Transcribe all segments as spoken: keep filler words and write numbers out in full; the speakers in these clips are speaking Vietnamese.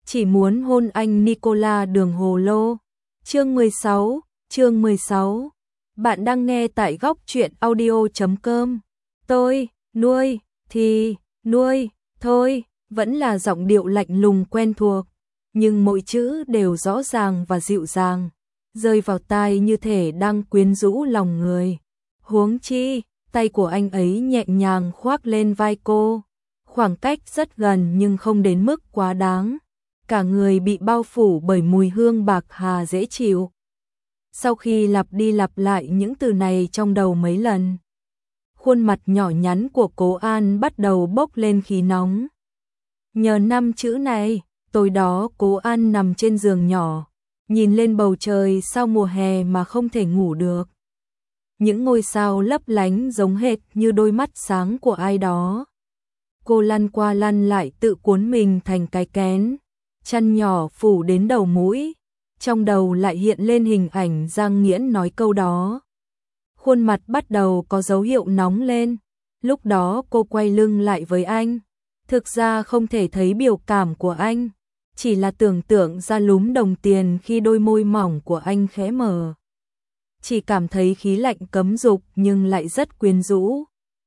chỉ muốn hôn anh Nicola Đường Hồ Lô. Chương mười sáu, chương mười sáu. Bạn đang nghe tại góc truyện audio chấm com. Tôi, nuôi, thì, nuôi, thôi, vẫn là giọng điệu lạnh lùng quen thuộc, nhưng mỗi chữ đều rõ ràng và dịu dàng, rơi vào tai như thể đang quyến rũ lòng người. Huống chi, tay của anh ấy nhẹ nhàng khoác lên vai cô, khoảng cách rất gần nhưng không đến mức quá đáng. Cả người bị bao phủ bởi mùi hương bạc hà dễ chịu. Sau khi lặp đi lặp lại những từ này trong đầu mấy lần, khuôn mặt nhỏ nhắn của Cố An bắt đầu bốc lên khí nóng. Nhờ năm chữ này, tối đó Cố An nằm trên giường nhỏ, nhìn lên bầu trời sau mùa hè mà không thể ngủ được. Những ngôi sao lấp lánh giống hệt như đôi mắt sáng của ai đó. Cô lăn qua lăn lại tự cuốn mình thành cái kén, chăn nhỏ phủ đến đầu mũi, trong đầu lại hiện lên hình ảnh Giang Nghiễn nói câu đó. Khuôn mặt bắt đầu có dấu hiệu nóng lên, lúc đó cô quay lưng lại với anh, thực ra không thể thấy biểu cảm của anh, chỉ là tưởng tượng ra lúm đồng tiền khi đôi môi mỏng của anh khẽ mở. Chỉ cảm thấy khí lạnh cấm dục nhưng lại rất quyến rũ.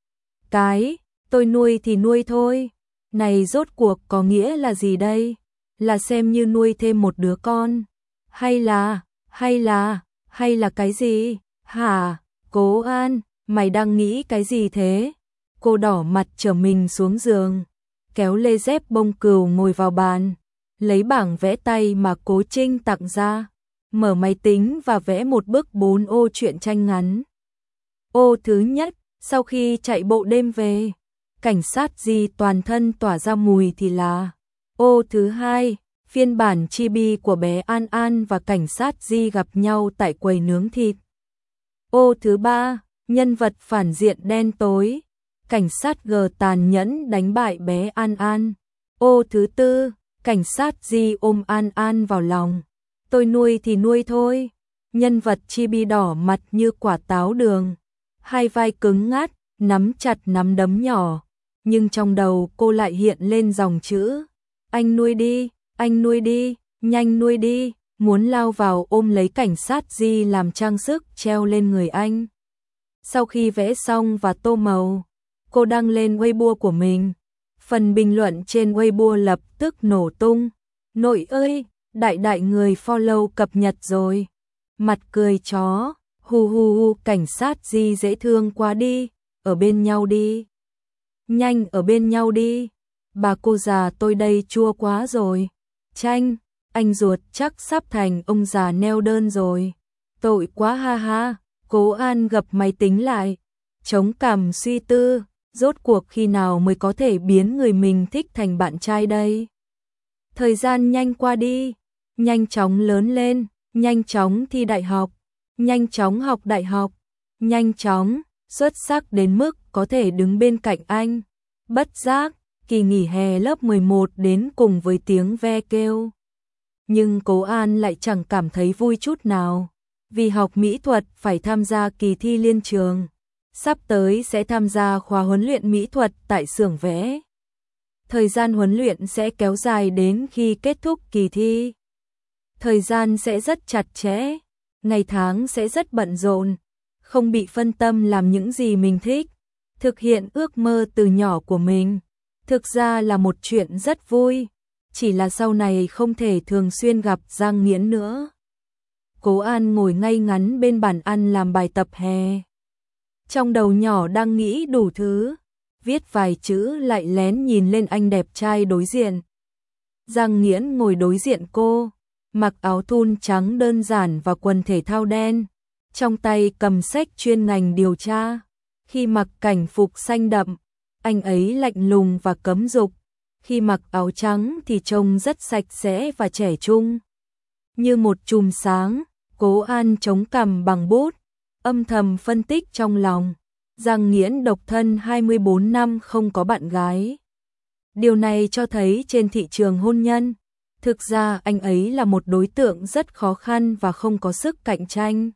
Cái, tôi nuôi thì nuôi thôi, này rốt cuộc có nghĩa là gì đây? Là xem như nuôi thêm một đứa con? Hay là, hay là, hay là cái gì? Hả? Cố An, mày đang nghĩ cái gì thế? Cô đỏ mặt trở mình xuống giường, kéo lê dép bông cừu ngồi vào bàn, lấy bảng vẽ tay mà Cố Trinh tặng ra, mở máy tính và vẽ một bức bốn ô truyện tranh ngắn. Ô thứ nhất, sau khi chạy bộ đêm về, cảnh sát Di toàn thân tỏa ra mùi thì là. Ô thứ hai, phiên bản chibi của bé An An và cảnh sát Di gặp nhau tại quầy nướng thịt. Ô thứ ba, nhân vật phản diện đen tối, cảnh sát G tàn nhẫn đánh bại bé An An. Ô thứ tư, cảnh sát Di ôm An An vào lòng. Tôi nuôi thì nuôi thôi. Nhân vật chibi đỏ mặt như quả táo đường, hai vai cứng ngắt, nắm chặt nắm đấm nhỏ, nhưng trong đầu cô lại hiện lên dòng chữ: anh nuôi đi, anh nuôi đi, nhanh nuôi đi, muốn lao vào ôm lấy cảnh sát Di làm trang sức treo lên người anh. Sau khi vẽ xong và tô màu, cô đăng lên Weibo của mình. Phần bình luận trên Weibo lập tức nổ tung. Nội ơi, đại đại người follow cập nhật rồi. Mặt cười chó, hu hu hu, cảnh sát Di dễ thương quá đi, ở bên nhau đi. Nhanh ở bên nhau đi. Bà cô già tôi đây chua quá rồi. Tranh, anh ruột chắc sắp thành ông già neo đơn rồi. Tội quá ha ha. Cố An gập máy tính lại, chống cằm suy tư, rốt cuộc khi nào mới có thể biến người mình thích thành bạn trai đây. Thời gian nhanh qua đi, nhanh chóng lớn lên, nhanh chóng thi đại học, nhanh chóng học đại học, nhanh chóng, xuất sắc đến mức có thể đứng bên cạnh anh. Bất giác, kỳ nghỉ hè lớp mười một đến cùng với tiếng ve kêu. Nhưng Cố An lại chẳng cảm thấy vui chút nào, vì học mỹ thuật phải tham gia kỳ thi liên trường, sắp tới sẽ tham gia khóa huấn luyện mỹ thuật tại xưởng vẽ. Thời gian huấn luyện sẽ kéo dài đến khi kết thúc kỳ thi. Thời gian sẽ rất chặt chẽ, ngày tháng sẽ rất bận rộn, không bị phân tâm làm những gì mình thích, thực hiện ước mơ từ nhỏ của mình. Thực ra là một chuyện rất vui, chỉ là sau này không thể thường xuyên gặp Giang Nghiễn nữa. Cố An ngồi ngay ngắn bên bàn ăn làm bài tập hè. Trong đầu nhỏ đang nghĩ đủ thứ, viết vài chữ lại lén nhìn lên anh đẹp trai đối diện. Giang Nghiễn ngồi đối diện cô, mặc áo thun trắng đơn giản và quần thể thao đen, trong tay cầm sách chuyên ngành điều tra. Khi mặc cảnh phục xanh đậm, anh ấy lạnh lùng và cấm dục, khi mặc áo trắng thì trông rất sạch sẽ và trẻ trung. Như một chùm sáng, Cố An chống cằm bằng bút, âm thầm phân tích trong lòng. Giang Nghiễn độc thân hai mươi bốn năm không có bạn gái. Điều này cho thấy trên thị trường hôn nhân, thực ra anh ấy là một đối tượng rất khó khăn và không có sức cạnh tranh,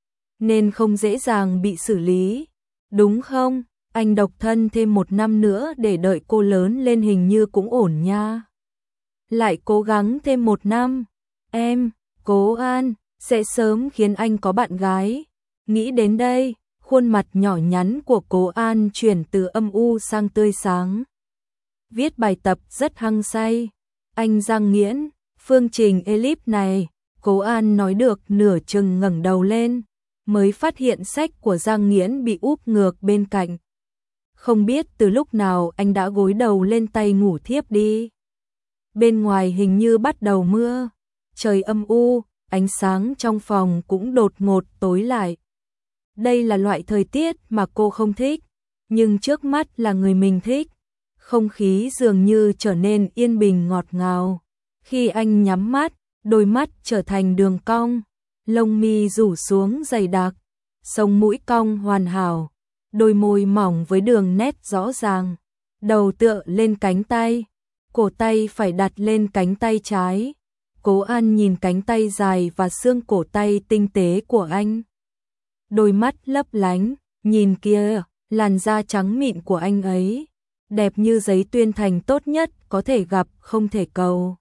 nên không dễ dàng bị xử lý. Đúng không? Anh độc thân thêm một năm nữa để đợi cô lớn lên hình như cũng ổn nha. lại cố gắng thêm một năm. Em, Cố An, sẽ sớm khiến anh có bạn gái. Nghĩ đến đây, khuôn mặt nhỏ nhắn của Cố An chuyển từ âm u sang tươi sáng. Viết bài tập rất hăng say. Anh Giang Nghiễn, phương trình elip này, Cố An nói được nửa chừng ngẩng đầu lên, mới phát hiện sách của Giang Nghiễn bị úp ngược bên cạnh. Không biết từ lúc nào anh đã gối đầu lên tay ngủ thiếp đi. Bên ngoài hình như bắt đầu mưa, trời âm u, ánh sáng trong phòng cũng đột ngột tối lại. Đây là loại thời tiết mà cô không thích, nhưng trước mắt là người mình thích. Không khí dường như trở nên yên bình ngọt ngào. Khi anh nhắm mắt, đôi mắt trở thành đường cong, lông mi rủ xuống dày đặc, sống mũi cong hoàn hảo, đôi môi mỏng với đường nét rõ ràng, đầu tựa lên cánh tay, cổ tay phải đặt lên cánh tay trái. Cố An nhìn cánh tay dài và xương cổ tay tinh tế của anh. Đôi mắt lấp lánh, nhìn kia, làn da trắng mịn của anh ấy, đẹp như giấy tuyên thành tốt nhất có thể gặp không thể cầu.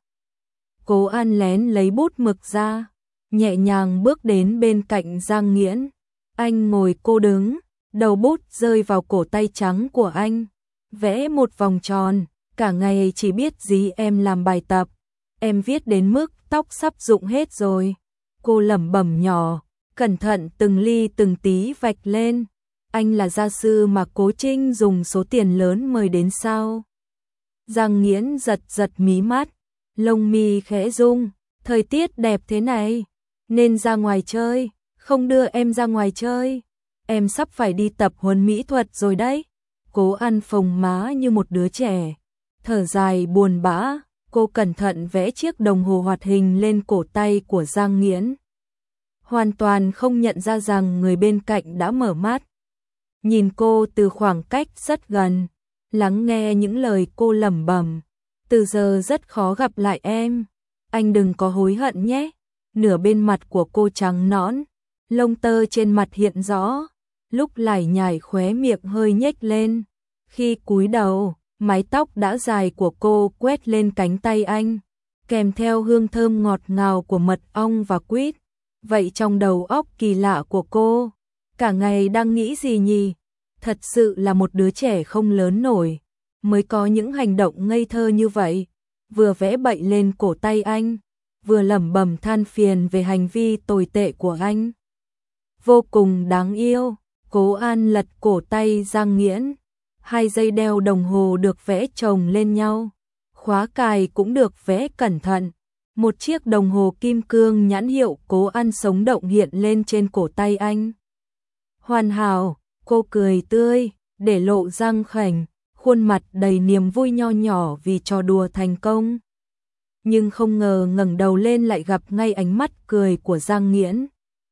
Cố An lén lấy bút mực ra, nhẹ nhàng bước đến bên cạnh Giang Nghiễn. Anh ngồi cô đứng, đầu bút rơi vào cổ tay trắng của anh, vẽ một vòng tròn, cả ngày chỉ biết dí em làm bài tập. Em viết đến mức tóc sắp rụng hết rồi. Cô lẩm bẩm nhỏ, cẩn thận từng ly từng tí vạch lên. Anh là gia sư mà Cố Trinh dùng số tiền lớn mời đến sao? Giang Nghiễn giật giật mí mắt, lông mi khẽ rung. Thời tiết đẹp thế này, nên ra ngoài chơi, không đưa em ra ngoài chơi. Em sắp phải đi tập huấn mỹ thuật rồi đấy. Cố An phồng má như một đứa trẻ, thở dài buồn bã. Cô cẩn thận vẽ chiếc đồng hồ hoạt hình lên cổ tay của Giang Nghiễn. Hoàn toàn không nhận ra rằng người bên cạnh đã mở mắt. Nhìn cô từ khoảng cách rất gần, lắng nghe những lời cô lẩm bẩm. Từ giờ rất khó gặp lại em. Anh đừng có hối hận nhé. Nửa bên mặt của cô trắng nõn, lông tơ trên mặt hiện rõ, lúc lải nhải khóe miệng hơi nhếch lên. Khi cúi đầu, mái tóc đã dài của cô quét lên cánh tay anh, kèm theo hương thơm ngọt ngào của mật ong và quýt. Vậy trong đầu óc kỳ lạ của cô, cả ngày đang nghĩ gì nhỉ? Thật sự là một đứa trẻ không lớn nổi, mới có những hành động ngây thơ như vậy. Vừa vẽ bậy lên cổ tay anh, vừa lẩm bẩm than phiền về hành vi tồi tệ của anh. Vô cùng đáng yêu. Cố An lật cổ tay Giang Nghiễn. Hai dây đeo đồng hồ được vẽ chồng lên nhau, khóa cài cũng được vẽ cẩn thận. Một chiếc đồng hồ kim cương nhãn hiệu Cố An sống động hiện lên trên cổ tay anh. Hoàn hảo, cô cười tươi, để lộ răng khểnh, khuôn mặt đầy niềm vui nho nhỏ vì trò đùa thành công. Nhưng không ngờ ngẩng đầu lên lại gặp ngay ánh mắt cười của Giang Nghiễn.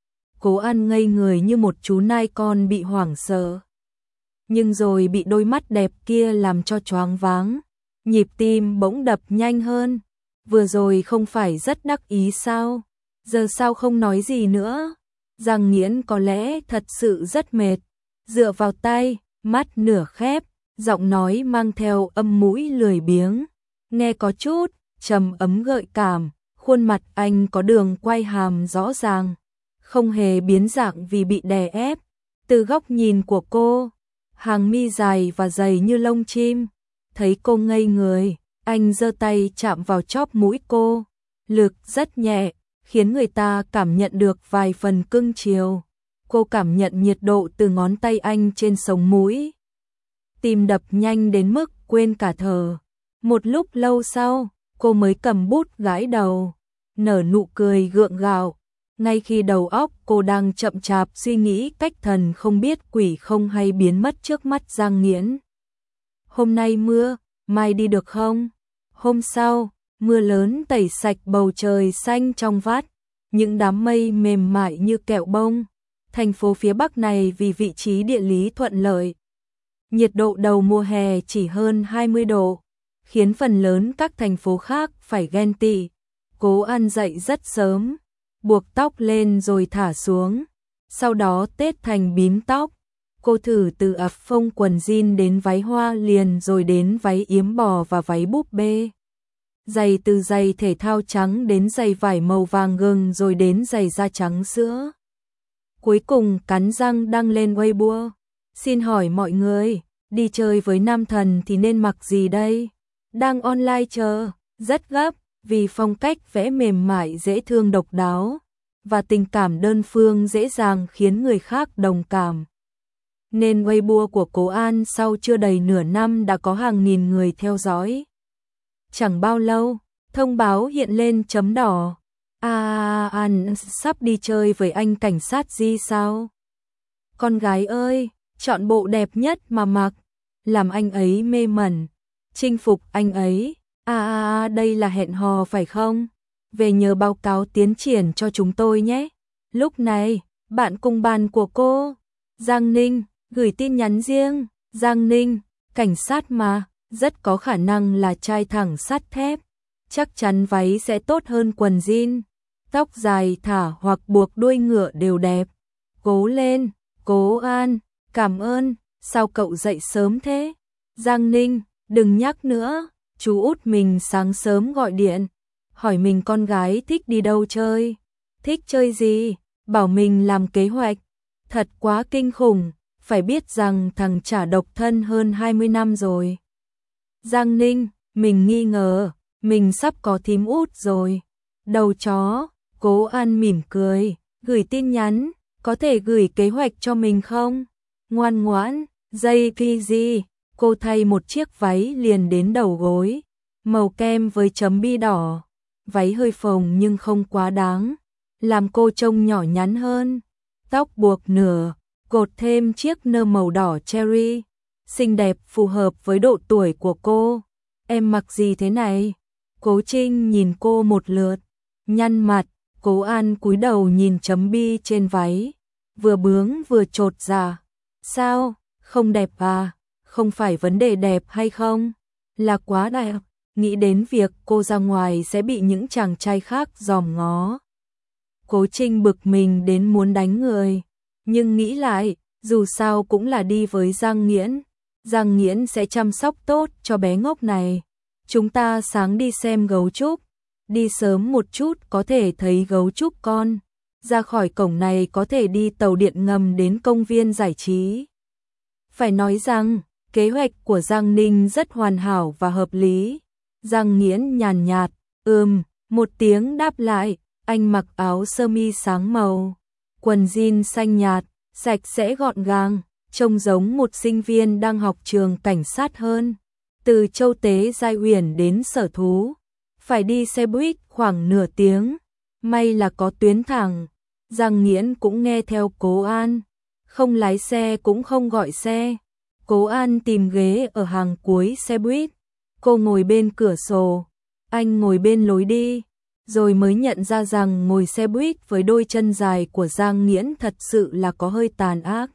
Cố An ngây người như một chú nai con bị hoảng sợ, nhưng rồi bị đôi mắt đẹp kia làm cho choáng váng, nhịp tim bỗng đập nhanh hơn. Vừa rồi không phải rất đắc ý sao? Giờ sao không nói gì nữa? Giang Nghiễn có lẽ thật sự rất mệt, dựa vào tay, mắt nửa khép, giọng nói mang theo âm mũi lười biếng, nghe có chút trầm ấm gợi cảm. Khuôn mặt anh có đường quay hàm rõ ràng, không hề biến dạng vì bị đè ép. Từ góc nhìn của cô, hàng mi dài và dày như lông chim. Thấy cô ngây người, anh giơ tay chạm vào chóp mũi cô, lực rất nhẹ, khiến người ta cảm nhận được vài phần cưng chiều. Cô cảm nhận nhiệt độ từ ngón tay anh trên sống mũi, tim đập nhanh đến mức quên cả thở. Một lúc lâu sau, cô mới cầm bút gãi đầu, nở nụ cười gượng gạo. Ngay khi đầu óc cô đang chậm chạp suy nghĩ cách thần không biết quỷ không hay biến mất trước mắt Giang Nghiễn. Hôm nay mưa, mai đi được không? Hôm sau, mưa lớn tẩy sạch bầu trời xanh trong vắt, những đám mây mềm mại như kẹo bông. Thành phố phía Bắc này vì vị trí địa lý thuận lợi, nhiệt độ đầu mùa hè chỉ hơn hai mươi độ, khiến phần lớn các thành phố khác phải ghen tị. Cố An dậy rất sớm, buộc tóc lên rồi thả xuống, sau đó tết thành bím tóc. Cô thử từ ập phông quần jean đến váy hoa liền rồi đến váy yếm bò và váy búp bê. giày từ giày thể thao trắng đến giày vải màu vàng gừng rồi đến giày da trắng sữa. Cuối cùng cắn răng đăng lên Weibo. Xin hỏi mọi người, đi chơi với nam thần thì nên mặc gì đây? Đang online chờ, rất gấp, vì phong cách vẽ mềm mại dễ thương độc đáo, và tình cảm đơn phương dễ dàng khiến người khác đồng cảm. Nên Weibo của Cố An sau chưa đầy nửa năm đã có hàng nghìn người theo dõi. Chẳng bao lâu, thông báo hiện lên chấm đỏ. À, An sắp đi chơi với anh cảnh sát gì sao? Con gái ơi, chọn bộ đẹp nhất mà mặc, làm anh ấy mê mẩn, chinh phục anh ấy. À, à, à đây là hẹn hò phải không? Về nhờ báo cáo tiến triển cho chúng tôi nhé. Lúc này, bạn cùng bàn của cô, Giang Ninh, gửi tin nhắn riêng. Giang Ninh, cảnh sát mà, rất có khả năng là trai thẳng sắt thép. Chắc chắn váy sẽ tốt hơn quần jean. Tóc dài thả hoặc buộc đuôi ngựa đều đẹp. Cố lên, Cố An, cảm ơn, sao cậu dậy sớm thế? Giang Ninh, đừng nhắc nữa, chú út mình sáng sớm gọi điện, hỏi mình con gái thích đi đâu chơi. Thích chơi gì? Bảo mình làm kế hoạch. Thật quá kinh khủng, phải biết rằng thằng chả độc thân hơn hai mươi năm rồi. Giang Ninh, mình nghi ngờ, mình sắp có thím út rồi. Đầu chó, Cố An mỉm cười, gửi tin nhắn, có thể gửi kế hoạch cho mình không? Ngoan ngoãn, dây pê giê, cô thay một chiếc váy liền đến đầu gối, màu kem với chấm bi đỏ. Váy hơi phồng nhưng không quá đáng, làm cô trông nhỏ nhắn hơn. Tóc buộc nửa, cột thêm chiếc nơ màu đỏ cherry, xinh đẹp phù hợp với độ tuổi của cô. Em mặc gì thế này? Cố Trinh nhìn cô một lượt, nhăn mặt. Cố An cúi đầu nhìn chấm bi trên váy, vừa bướng vừa chột dạ. Sao, không đẹp à? Không phải vấn đề đẹp hay không, là quá đẹp. Nghĩ đến việc cô ra ngoài sẽ bị những chàng trai khác dòm ngó, Cố Trinh bực mình đến muốn đánh người. Nhưng nghĩ lại, dù sao cũng là đi với Giang Nghiễn, Giang Nghiễn sẽ chăm sóc tốt cho bé ngốc này. Chúng ta sáng đi xem gấu trúc, đi sớm một chút có thể thấy gấu trúc con. Ra khỏi cổng này có thể đi tàu điện ngầm đến công viên giải trí. Phải nói rằng, kế hoạch của Giang Ninh rất hoàn hảo và hợp lý. Giang Nghiễn nhàn nhạt, ừm, một tiếng đáp lại. Anh mặc áo sơ mi sáng màu, quần jean xanh nhạt, sạch sẽ gọn gàng, trông giống một sinh viên đang học trường cảnh sát hơn. Từ Châu Tế Giai Uyển đến Sở Thú, phải đi xe buýt khoảng nửa tiếng, may là có tuyến thẳng. Giang Nghiễn cũng nghe theo Cố An, không lái xe cũng không gọi xe. Cố An tìm ghế ở hàng cuối xe buýt, cô ngồi bên cửa sổ, anh ngồi bên lối đi, rồi mới nhận ra rằng ngồi xe buýt với đôi chân dài của Giang Nghiễn thật sự là có hơi tàn ác.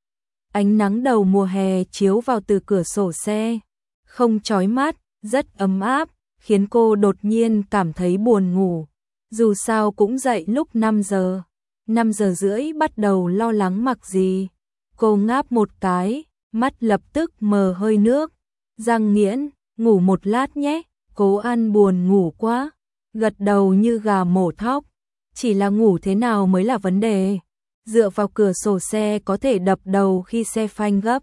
Ánh nắng đầu mùa hè chiếu vào từ cửa sổ xe, không chói mắt, rất ấm áp, khiến cô đột nhiên cảm thấy buồn ngủ. Dù sao cũng dậy lúc năm giờ, năm giờ rưỡi bắt đầu lo lắng mặc gì. Cô ngáp một cái, mắt lập tức mờ hơi nước. Giang Nghiễn, ngủ một lát nhé. Cố An buồn ngủ quá, gật đầu như gà mổ thóc. Chỉ là ngủ thế nào mới là vấn đề. Dựa vào cửa sổ xe có thể đập đầu khi xe phanh gấp.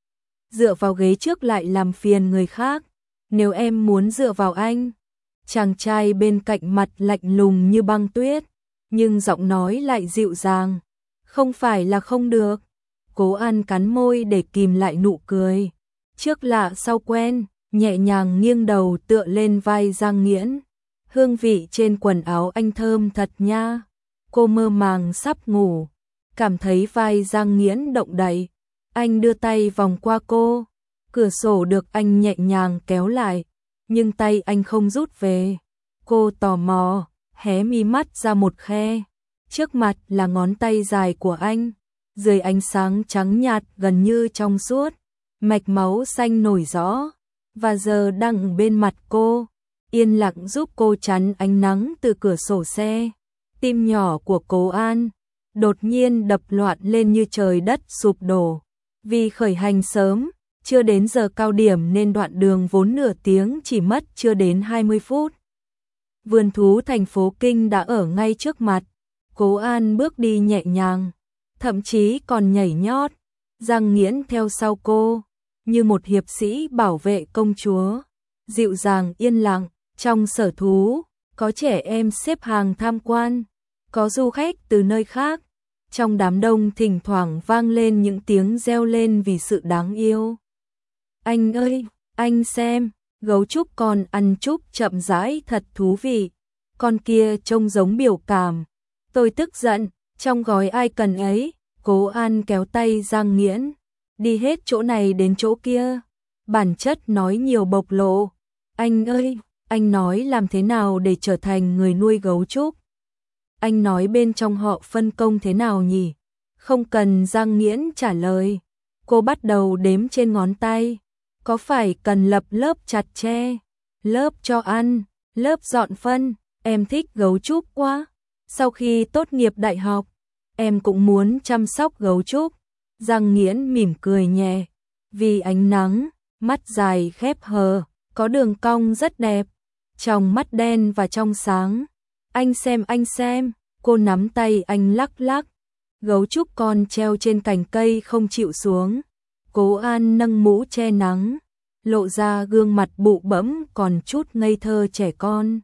Dựa vào ghế trước lại làm phiền người khác. Nếu em muốn dựa vào anh. Chàng trai bên cạnh mặt lạnh lùng như băng tuyết, nhưng giọng nói lại dịu dàng. Không phải là không được. Cố An cắn môi để kìm lại nụ cười. Trước lạ sau quen, nhẹ nhàng nghiêng đầu tựa lên vai Giang Nghiễn. Hương vị trên quần áo anh thơm thật nha. Cô mơ màng sắp ngủ, cảm thấy vai Giang Nghiễn động đậy. Anh đưa tay vòng qua cô, cửa sổ được anh nhẹ nhàng kéo lại, nhưng tay anh không rút về. Cô tò mò, hé mi mắt ra một khe. Trước mặt là ngón tay dài của anh, dưới ánh sáng trắng nhạt gần như trong suốt, mạch máu xanh nổi rõ, và giờ đang bên mặt cô, yên lặng giúp cô chắn ánh nắng từ cửa sổ xe. Tim nhỏ của Cố An đột nhiên đập loạn lên như trời đất sụp đổ. Vì khởi hành sớm, chưa đến giờ cao điểm nên đoạn đường vốn nửa tiếng chỉ mất chưa đến hai mươi phút. Vườn thú thành phố Kinh đã ở ngay trước mặt. Cố An bước đi nhẹ nhàng, thậm chí còn nhảy nhót. Giang Nghiễn theo sau cô, như một hiệp sĩ bảo vệ công chúa, dịu dàng yên lặng. Trong sở thú, có trẻ em xếp hàng tham quan, có du khách từ nơi khác. Trong đám đông thỉnh thoảng vang lên những tiếng reo lên vì sự đáng yêu. Anh ơi, anh xem, gấu trúc con ăn trúc chậm rãi thật thú vị. Con kia trông giống biểu cảm. Tôi tức giận, trong gói ai cần ấy. Cố An kéo tay Giang Nghiễn, đi hết chỗ này đến chỗ kia. Bản chất nói nhiều bộc lộ. Anh ơi, anh nói làm thế nào để trở thành người nuôi gấu trúc? Anh nói bên trong họ phân công thế nào nhỉ? Không cần Giang Nghiễn trả lời. Cô bắt đầu đếm trên ngón tay. Có phải cần lập lớp chặt tre, lớp cho ăn, lớp dọn phân? Em thích gấu trúc quá. Sau khi tốt nghiệp đại học, em cũng muốn chăm sóc gấu trúc. Giang Nghiễn mỉm cười nhẹ. Vì ánh nắng, mắt dài khép hờ, có đường cong rất đẹp. Trong mắt đen và trong sáng. Anh xem anh xem, cô nắm tay anh lắc lắc. Gấu trúc con treo trên cành cây không chịu xuống. Cố An nâng mũ che nắng, lộ ra gương mặt bụ bẫm còn chút ngây thơ trẻ con.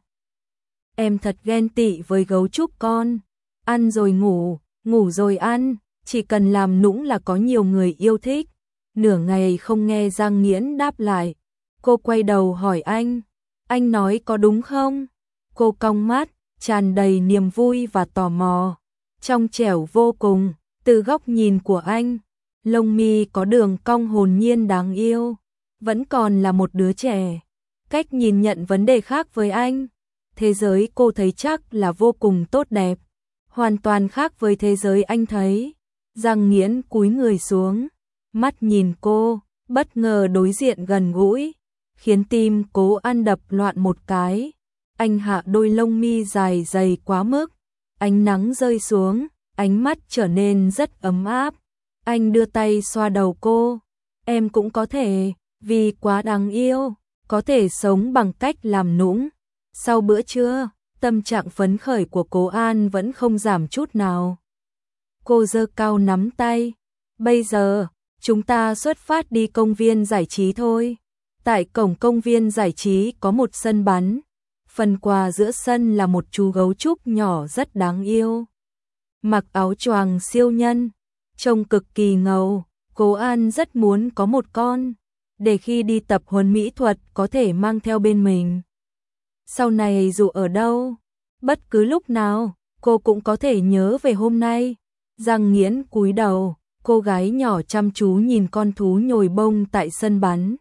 Em thật ghen tị với gấu trúc con. Ăn rồi ngủ, ngủ rồi ăn, chỉ cần làm nũng là có nhiều người yêu thích. Nửa ngày không nghe Giang Nghiễn đáp lại. Cô quay đầu hỏi anh. Anh nói có đúng không? Cô cong mắt, tràn đầy niềm vui và tò mò. Trong trẻo vô cùng, từ góc nhìn của anh, lông mi có đường cong hồn nhiên đáng yêu. Vẫn còn là một đứa trẻ. Cách nhìn nhận vấn đề khác với anh. Thế giới cô thấy chắc là vô cùng tốt đẹp. Hoàn toàn khác với thế giới anh thấy. Giang Nghiễn cúi người xuống, mắt nhìn cô, bất ngờ đối diện gần gũi, khiến tim Cố An đập loạn một cái. Anh hạ đôi lông mi dài dày quá mức. Ánh nắng rơi xuống, ánh mắt trở nên rất ấm áp. Anh đưa tay xoa đầu cô. Em cũng có thể, vì quá đáng yêu, có thể sống bằng cách làm nũng. Sau bữa trưa, tâm trạng phấn khởi của Cố An vẫn không giảm chút nào. Cô giơ cao nắm tay. Bây giờ, chúng ta xuất phát đi công viên giải trí thôi. Tại cổng công viên giải trí có một sân bắn. Phần quà giữa sân là một chú gấu trúc nhỏ rất đáng yêu. Mặc áo choàng siêu nhân, trông cực kỳ ngầu. Cố An rất muốn có một con, để khi đi tập huấn mỹ thuật có thể mang theo bên mình. Sau này dù ở đâu, bất cứ lúc nào, cô cũng có thể nhớ về hôm nay. Giang Nghiễn cúi đầu, cô gái nhỏ chăm chú nhìn con thú nhồi bông tại sân bắn.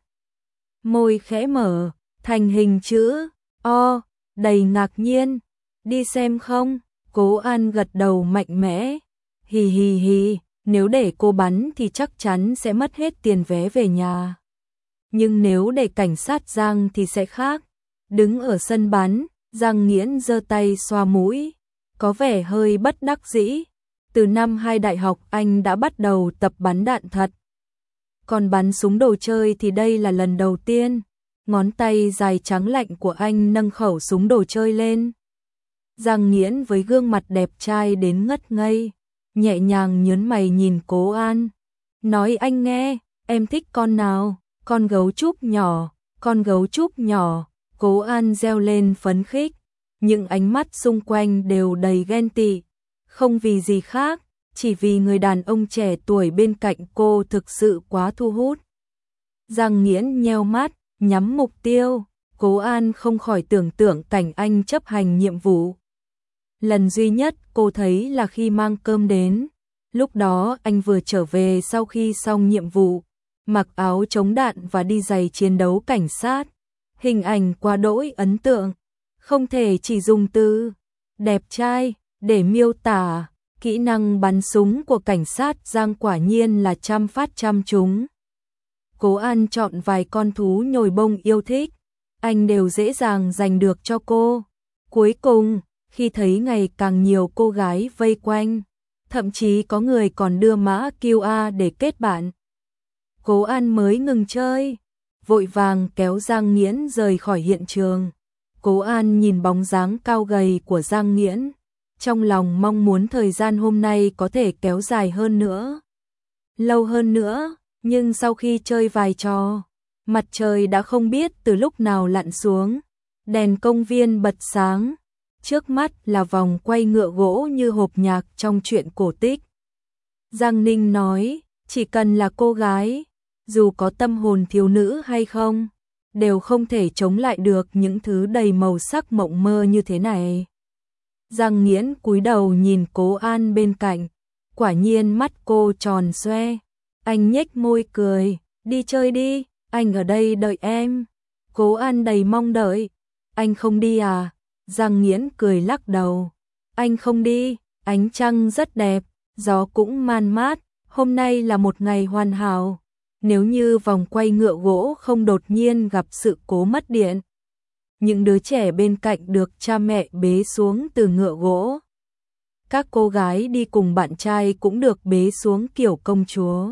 Môi khẽ mở, thành hình chữ O, đầy ngạc nhiên. Đi xem không? Cố An gật đầu mạnh mẽ. Hì hì hì, nếu để cô bắn thì chắc chắn sẽ mất hết tiền vé về nhà. Nhưng nếu để cảnh sát Giang thì sẽ khác. Đứng ở sân bắn, Giang Nghiễn giơ tay xoa mũi, có vẻ hơi bất đắc dĩ. Từ năm hai đại học anh đã bắt đầu tập bắn đạn thật. Còn bắn súng đồ chơi thì đây là lần đầu tiên. Ngón tay dài trắng lạnh của anh nâng khẩu súng đồ chơi lên. Giang Nghiễn với gương mặt đẹp trai đến ngất ngây, nhẹ nhàng nhớn mày nhìn Cố An. Nói anh nghe, em thích con nào? Con gấu trúc nhỏ, con gấu trúc nhỏ. Cố An reo lên phấn khích. Những ánh mắt xung quanh đều đầy ghen tị. Không vì gì khác, chỉ vì người đàn ông trẻ tuổi bên cạnh cô thực sự quá thu hút. Giang Nghiễn nheo mắt, nhắm mục tiêu. Cố An không khỏi tưởng tượng cảnh anh chấp hành nhiệm vụ. Lần duy nhất cô thấy là khi mang cơm đến. Lúc đó anh vừa trở về sau khi xong nhiệm vụ, mặc áo chống đạn và đi giày chiến đấu cảnh sát. Hình ảnh quá đỗi ấn tượng, không thể chỉ dùng từ đẹp trai để miêu tả. Kỹ năng bắn súng của cảnh sát Giang quả nhiên là trăm phát trăm trúng. Cố An chọn vài con thú nhồi bông yêu thích, anh đều dễ dàng giành được cho cô. Cuối cùng, khi thấy ngày càng nhiều cô gái vây quanh, thậm chí có người còn đưa mã quy rờ để kết bạn, Cố An mới ngừng chơi, vội vàng kéo Giang Nghiễn rời khỏi hiện trường. Cố Cố An nhìn bóng dáng cao gầy của Giang Nghiễn, trong lòng mong muốn thời gian hôm nay có thể kéo dài hơn nữa, lâu hơn nữa, nhưng sau khi chơi vài trò, mặt trời đã không biết từ lúc nào lặn xuống, đèn công viên bật sáng, trước mắt là vòng quay ngựa gỗ như hộp nhạc trong truyện cổ tích. Giang Ninh nói, chỉ cần là cô gái, dù có tâm hồn thiếu nữ hay không, đều không thể chống lại được những thứ đầy màu sắc mộng mơ như thế này. Giang Nghiễn cúi đầu nhìn Cố An bên cạnh, quả nhiên mắt cô tròn xoe, anh nhếch môi cười, đi chơi đi, anh ở đây đợi em. Cố An đầy mong đợi, anh không đi à? Giang Nghiễn cười lắc đầu, anh không đi, ánh trăng rất đẹp, gió cũng man mát, hôm nay là một ngày hoàn hảo. Nếu như vòng quay ngựa gỗ không đột nhiên gặp sự cố mất điện, những đứa trẻ bên cạnh được cha mẹ bế xuống từ ngựa gỗ, các cô gái đi cùng bạn trai cũng được bế xuống kiểu công chúa.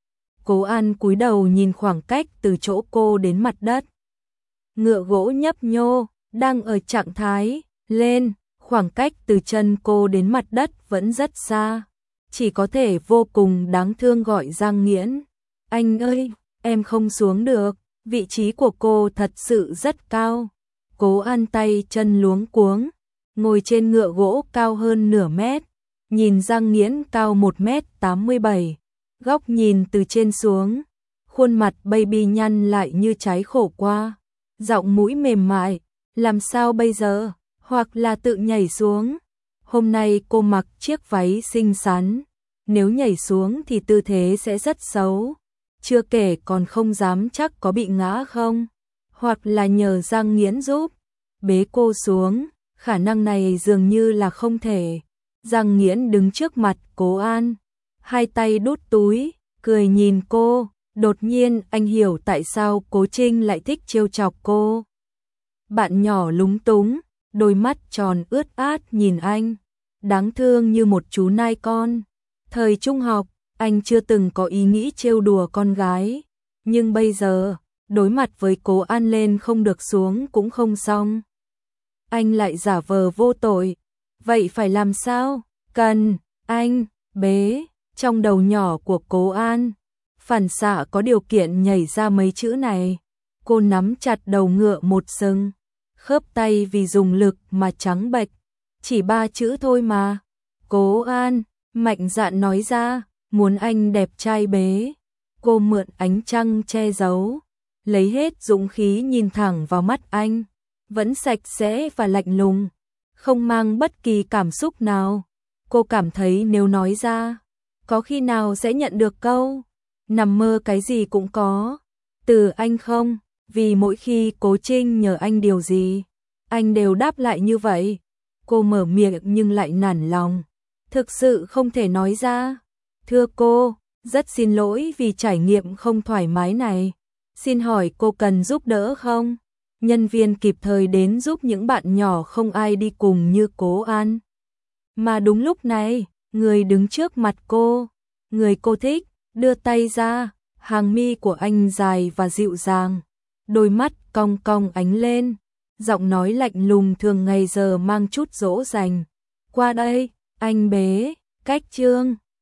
Cố An cúi đầu nhìn khoảng cách từ chỗ cô đến mặt đất. Ngựa gỗ nhấp nhô, đang ở trạng thái lên, khoảng cách từ chân cô đến mặt đất vẫn rất xa, chỉ có thể vô cùng đáng thương gọi Giang Nghiễn. Anh ơi, em không xuống được, vị trí của cô thật sự rất cao. Cố An tay chân luống cuống, ngồi trên ngựa gỗ cao hơn nửa mét, nhìn Giang Nghiễn cao một mét tám mươi bảy, góc nhìn từ trên xuống, khuôn mặt baby nhăn lại như trái khổ qua, giọng mũi mềm mại, làm sao bây giờ, hoặc là tự nhảy xuống. Hôm nay cô mặc chiếc váy xinh xắn, nếu nhảy xuống thì tư thế sẽ rất xấu, chưa kể còn không dám chắc có bị ngã không, hoặc là nhờ Giang Nghiễn giúp bế cô xuống, khả năng này dường như là không thể. Giang Nghiễn đứng trước mặt Cố An, hai tay đút túi, cười nhìn cô, đột nhiên anh hiểu tại sao Cố Trinh lại thích trêu chọc cô. Bạn nhỏ lúng túng, đôi mắt tròn ướt át nhìn anh, đáng thương như một chú nai con. Thời trung học, anh chưa từng có ý nghĩ trêu đùa con gái, nhưng bây giờ, đối mặt với Cố An lên không được xuống cũng không xong. Anh lại giả vờ vô tội, vậy phải làm sao? Cần, anh, bế, trong đầu nhỏ của Cố An, phản xạ có điều kiện nhảy ra mấy chữ này. Cô nắm chặt đầu ngựa một sừng, khớp tay vì dùng lực mà trắng bệch, chỉ ba chữ thôi mà. Cố An, mạnh dạn nói ra, muốn anh đẹp trai bế. Cô mượn ánh trăng che giấu, lấy hết dũng khí nhìn thẳng vào mắt anh, vẫn sạch sẽ và lạnh lùng, không mang bất kỳ cảm xúc nào. Cô cảm thấy nếu nói ra, có khi nào sẽ nhận được câu nằm mơ cái gì cũng có từ anh không, vì mỗi khi Cố Trinh nhờ anh điều gì, anh đều đáp lại như vậy. Cô mở miệng nhưng lại nản lòng, thực sự không thể nói ra. Thưa cô, rất xin lỗi vì trải nghiệm không thoải mái này, xin hỏi cô cần giúp đỡ không? Nhân viên kịp thời đến giúp những bạn nhỏ không ai đi cùng như Cố An. Mà đúng lúc này, người đứng trước mặt cô, người cô thích, đưa tay ra, hàng mi của anh dài và dịu dàng, đôi mắt cong cong ánh lên, giọng nói lạnh lùng thường ngày giờ mang chút dỗ dành. Qua đây, anh bế, cách trương.